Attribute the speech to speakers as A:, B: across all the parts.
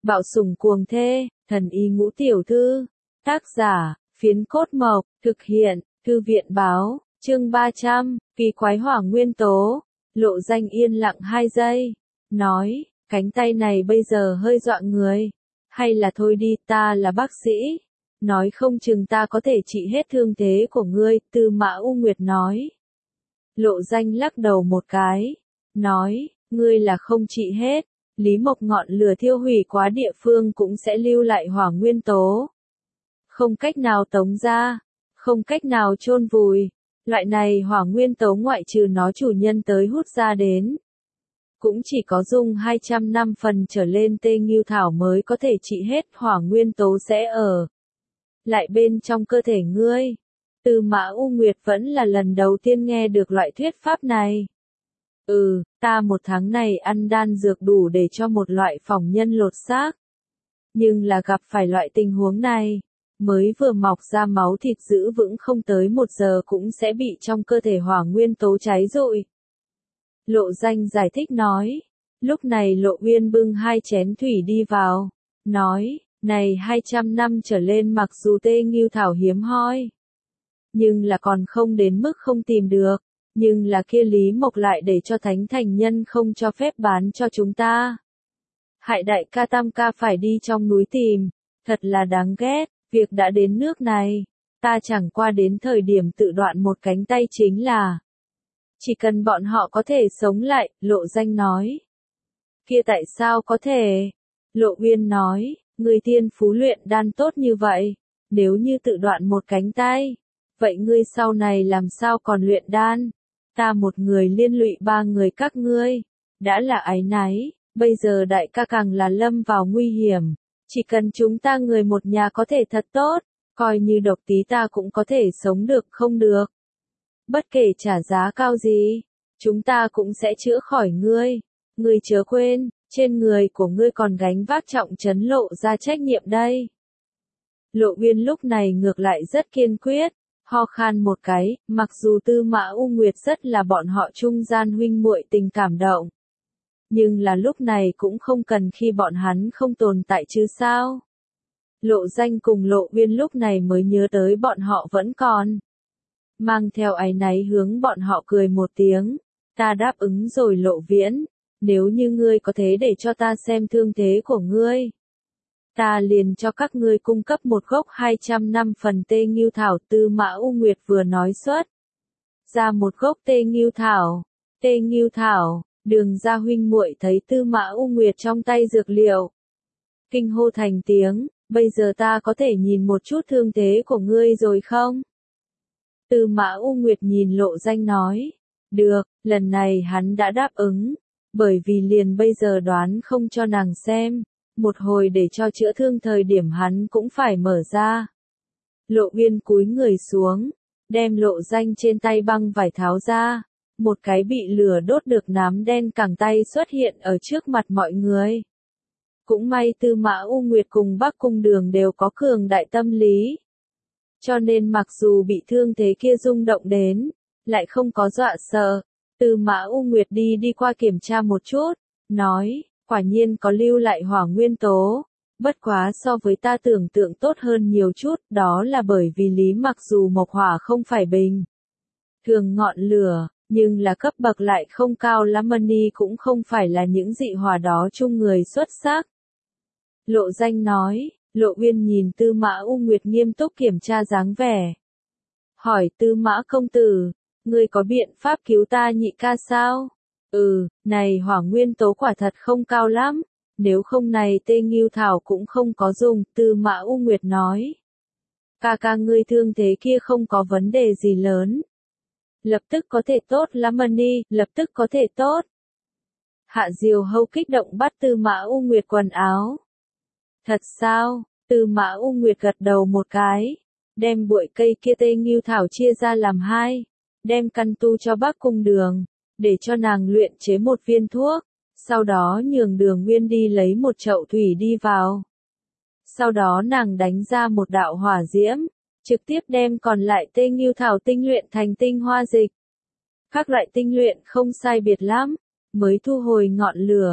A: Bạo sủng cuồng thê, thần y ngũ tiểu thư. Tác giả, Phiến Cốt Mộc, thực hiện, Thư viện báo, chương 300, kỳ quái hỏa nguyên tố. Lộ Danh yên lặng 2 giây, nói, cánh tay này bây giờ hơi dọa người. Hay là thôi đi, ta là bác sĩ. Nói không chừng ta có thể trị hết thương thế của ngươi, Tư Mã U Nguyệt nói. Lộ Danh lắc đầu một cái, nói, ngươi là không trị hết. Lý Mộc ngọn lửa thiêu hủy quá địa phương cũng sẽ lưu lại hỏa nguyên tố. Không cách nào tống ra, không cách nào chôn vùi. Loại này hỏa nguyên tố ngoại trừ nó chủ nhân tới hút ra đến. Cũng chỉ có dùng 200 năm phần trở lên tê nghiêu thảo mới có thể trị hết, hỏa nguyên tố sẽ ở lại bên trong cơ thể ngươi. Tư Mã U Nguyệt vẫn là lần đầu tiên nghe được loại thuyết pháp này. Ta 1 tháng này ăn đan dược đủ để cho một loại phỏng nhân lột xác. Nhưng là gặp phải loại tình huống này, mới vừa mọc ra máu thịt giữ vững không tới 1 giờ cũng sẽ bị trong cơ thể hỏa nguyên tố cháy rụi. Lộ Danh giải thích nói. Lúc này Lộ Uyên bưng 2 chén thủy đi vào, nói, này 200 năm trở lên mặc dù tê nghiêu thảo hiếm hoi, nhưng là còn không đến mức không tìm được. Nhưng là kia Lý Mộc lại để cho Thánh Thành Nhân không cho phép bán cho chúng ta. Hại đại ca tam ca phải đi trong núi tìm, thật là đáng ghét, việc đã đến nước này, ta chẳng qua đến thời điểm tự đoạn một cánh tay chính là. Chỉ cần bọn họ có thể sống lại, Lộ Danh nói. Kia tại sao có thể? Lộ Uyên nói, người tiên phú luyện đan tốt như vậy, nếu như tự đoạn một cánh tay, vậy ngươi sau này làm sao còn luyện đan? Ta một người liên lụy 3 người các ngươi, đã là áy náy, bây giờ đại ca càng là lâm vào nguy hiểm, chỉ cần chúng ta người một nhà có thể thật tốt, coi như độc tí ta cũng có thể sống được không được. Bất kể trả giá cao gì, chúng ta cũng sẽ chữa khỏi ngươi, ngươi chớ quên, trên người của ngươi còn gánh vác trọng trấn Lộ ra trách nhiệm đây. Lộ Uyên lúc này ngược lại rất kiên quyết. Ho khan một cái, mặc dù Tư Mã U Nguyệt rất là bọn họ trung gian huynh muội tình cảm động. Nhưng là lúc này cũng không cần khi bọn hắn không tồn tại chứ sao. Lộ Danh cùng Lộ Uyên lúc này mới nhớ tới bọn họ vẫn còn. Mang theo áy náy hướng bọn họ cười một tiếng. Ta đáp ứng rồi Lộ Viễn, nếu như ngươi có thế để cho ta xem thương thế của ngươi, ta liền cho các ngươi cung cấp một gốc 200 năm phần tê nghiêu thảo. Tư Mã U Nguyệt vừa nói xuất ra một gốc tê nghiêu thảo. Tê nghiêu thảo, Đường gia huynh muội thấy Tư Mã U Nguyệt trong tay dược liệu, kinh hô thành tiếng, bây giờ ta có thể nhìn một chút thương thế của ngươi rồi không? Tư Mã U Nguyệt nhìn Lộ Danh nói, được, lần này hắn đã đáp ứng, bởi vì liền bây giờ đoán không cho nàng xem. Một hồi để cho chữa thương thời điểm hắn cũng phải mở ra. Lộ Uyên cúi người xuống, đem Lộ Danh trên tay băng vải tháo ra. Một cái bị lửa đốt được nám đen cẳng tay xuất hiện ở trước mặt mọi người. Cũng may Tư Mã U Nguyệt cùng Bắc Cung Đường đều có cường đại tâm lý. Cho nên mặc dù bị thương thế kia rung động đến, lại không có dọa sợ. Tư Mã U Nguyệt đi qua kiểm tra một chút, nói. Quả nhiên có lưu lại hỏa nguyên tố, bất quá so với ta tưởng tượng tốt hơn nhiều chút, đó là bởi vì Lý mặc dù mộc hỏa không phải bình thường ngọn lửa, nhưng là cấp bậc lại không cao lắm, Mani cũng không phải là những dị hỏa đó chung người xuất sắc. Lộ Danh nói. Lộ Uyên nhìn Tư Mã U Nguyệt nghiêm túc kiểm tra dáng vẻ, hỏi Tư Mã công tử, ngươi có biện pháp cứu ta nhị ca sao? Này hỏa nguyên tố quả thật không cao lắm, nếu không này tê nghiêu thảo cũng không có dùng, Tư Mã U Nguyệt nói. Ca ngươi thương thế kia không có vấn đề gì lớn. Lập tức có thể tốt lắm Mani, lập tức có thể tốt. Hạ Diều Hâu kích động bắt Tư Mã U Nguyệt quần áo. Thật sao? Tư Mã U Nguyệt gật đầu một cái, đem bụi cây kia tê nghiêu thảo chia ra làm 2, đem căn tu cho Bắc Cung Đường, để cho nàng luyện chế một viên thuốc, sau đó nhường Đường Nguyên đi lấy một chậu thủy đi vào. Sau đó nàng đánh ra một đạo hỏa diễm, trực tiếp đem còn lại tê nghiêu thảo tinh luyện thành tinh hoa dịch. Các loại tinh luyện không sai biệt lắm, mới thu hồi ngọn lửa,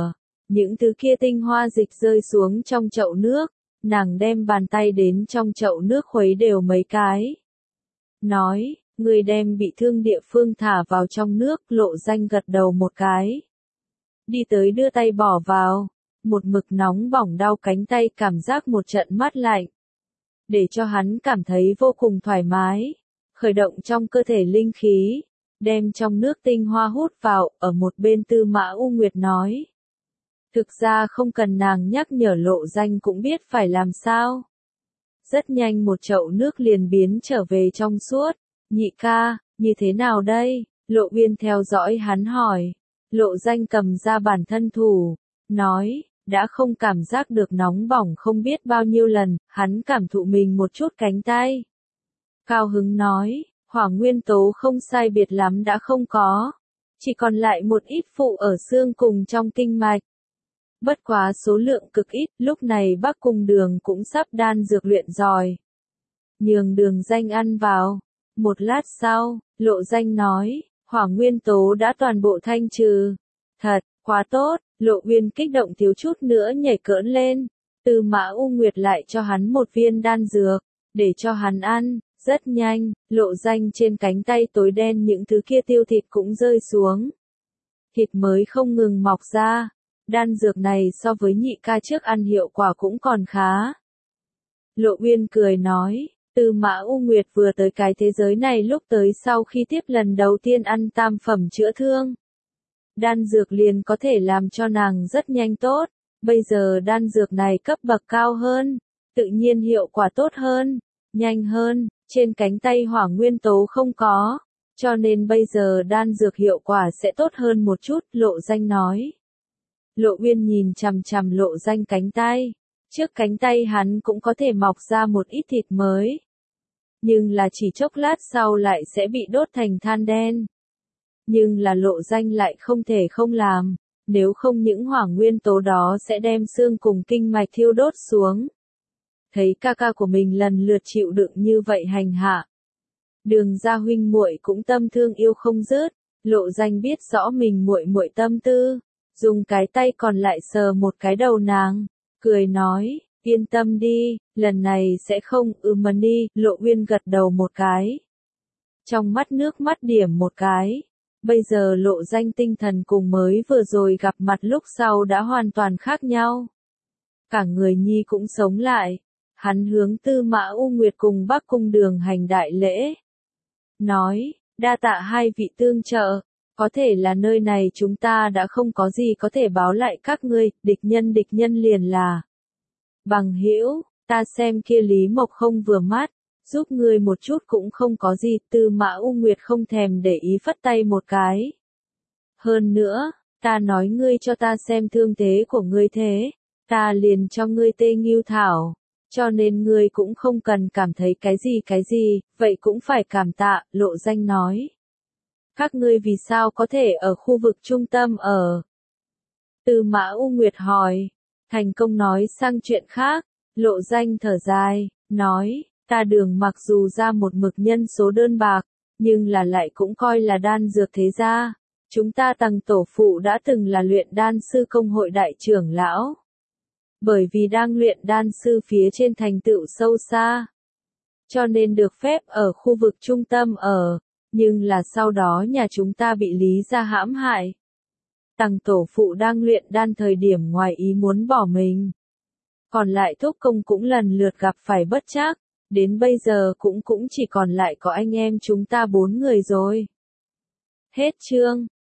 A: những thứ kia tinh hoa dịch rơi xuống trong chậu nước, nàng đem bàn tay đến trong chậu nước khuấy đều mấy cái. Nói, người đem bị thương địa phương thả vào trong nước, Lộ Danh gật đầu một cái. Đi tới đưa tay bỏ vào, một mực nóng bỏng đau cánh tay cảm giác một trận mát lạnh. Để cho hắn cảm thấy vô cùng thoải mái, khởi động trong cơ thể linh khí, đem trong nước tinh hoa hút vào, ở một bên Tư Mã U Nguyệt nói. Thực ra không cần nàng nhắc nhở Lộ Danh cũng biết phải làm sao. Rất nhanh một chậu nước liền biến trở về trong suốt. Nhị ca, như thế nào đây? Lộ Uyên theo dõi hắn hỏi. Lộ Danh cầm ra bản thân thủ, nói, đã không cảm giác được nóng bỏng không biết bao nhiêu lần, hắn cảm thụ mình một chút cánh tay. Cao hứng nói, hỏa nguyên tố không sai biệt lắm đã không có, chỉ còn lại một ít phụ ở xương cùng trong kinh mạch. Bất quá số lượng cực ít, lúc này Bắc Cung Đường cũng sắp đan dược luyện giỏi. Nhường Đường Danh ăn vào. Một lát sau, Lộ Danh nói, hỏa nguyên tố đã toàn bộ thanh trừ. Thật, quá tốt, Lộ Uyên kích động thiếu chút nữa nhảy cỡn lên. Tư Mã U Nguyệt lại cho hắn một viên đan dược, để cho hắn ăn. Rất nhanh, Lộ Danh trên cánh tay tối đen những thứ kia tiêu thịt cũng rơi xuống. Thịt mới không ngừng mọc ra. Đan dược này so với nhị ca trước ăn hiệu quả cũng còn khá. Lộ Uyên cười nói, Tư Mã U Nguyệt vừa tới cái thế giới này lúc tới sau khi tiếp lần đầu tiên ăn tam phẩm chữa thương. Đan dược liền có thể làm cho nàng rất nhanh tốt, bây giờ đan dược này cấp bậc cao hơn, tự nhiên hiệu quả tốt hơn, nhanh hơn, trên cánh tay hỏa nguyên tố không có, cho nên bây giờ đan dược hiệu quả sẽ tốt hơn một chút, Lộ Danh nói. Lộ Uyên nhìn chằm chằm Lộ Danh cánh tay, trước cánh tay hắn cũng có thể mọc ra một ít thịt mới. Nhưng là chỉ chốc lát sau lại sẽ bị đốt thành than đen. Nhưng là Lộ Danh lại không thể không làm, nếu không những hỏa nguyên tố đó sẽ đem xương cùng kinh mạch thiêu đốt xuống. Thấy ca ca của mình lần lượt chịu đựng như vậy hành hạ. Đường gia huynh muội cũng tâm thương yêu không dứt, Lộ Danh biết rõ mình muội muội tâm tư, dùng cái tay còn lại sờ một cái đầu nàng, cười nói, yên tâm đi, lần này sẽ không, đi, Lộ Uyên gật đầu một cái. Trong mắt nước mắt điểm một cái, bây giờ Lộ Danh tinh thần cùng mới vừa rồi gặp mặt lúc sau đã hoàn toàn khác nhau. Cả người nhi cũng sống lại, hắn hướng Tư Mã U Nguyệt cùng Bắc Cung Đường hành đại lễ. Nói, đa tạ hai vị tương trợ. Có thể là nơi này chúng ta đã không có gì có thể báo lại các ngươi, địch nhân liền là. Bằng hữu, ta xem kia Lý Mộc không vừa mắt, giúp ngươi một chút cũng không có gì, Tư Mã U Nguyệt không thèm để ý phất tay một cái. Hơn nữa, ta nói ngươi cho ta xem thương thế của ngươi thế, ta liền cho ngươi tê nghiêu thảo, cho nên ngươi cũng không cần cảm thấy cái gì, vậy cũng phải cảm tạ, Lộ Danh nói. Các ngươi vì sao có thể ở khu vực trung tâm ở? Tư Mã U Nguyệt hỏi, thành công nói sang chuyện khác, Lộ Danh thở dài, nói, ta Đường mặc dù ra một mực nhân số đơn bạc, nhưng là lại cũng coi là đan dược thế gia. Chúng ta Tằng tổ phụ đã từng là luyện đan sư công hội đại trưởng lão. Bởi vì đang luyện đan sư phía trên thành tựu sâu xa, cho nên được phép ở khu vực trung tâm ở. Nhưng là sau đó nhà chúng ta bị Lý gia hãm hại. Tằng tổ phụ đang luyện đan thời điểm ngoài ý muốn bỏ mình. Còn lại thúc công cũng lần lượt gặp phải bất trắc, đến bây giờ cũng chỉ còn lại có anh em chúng ta 4 người rồi. Hết chương.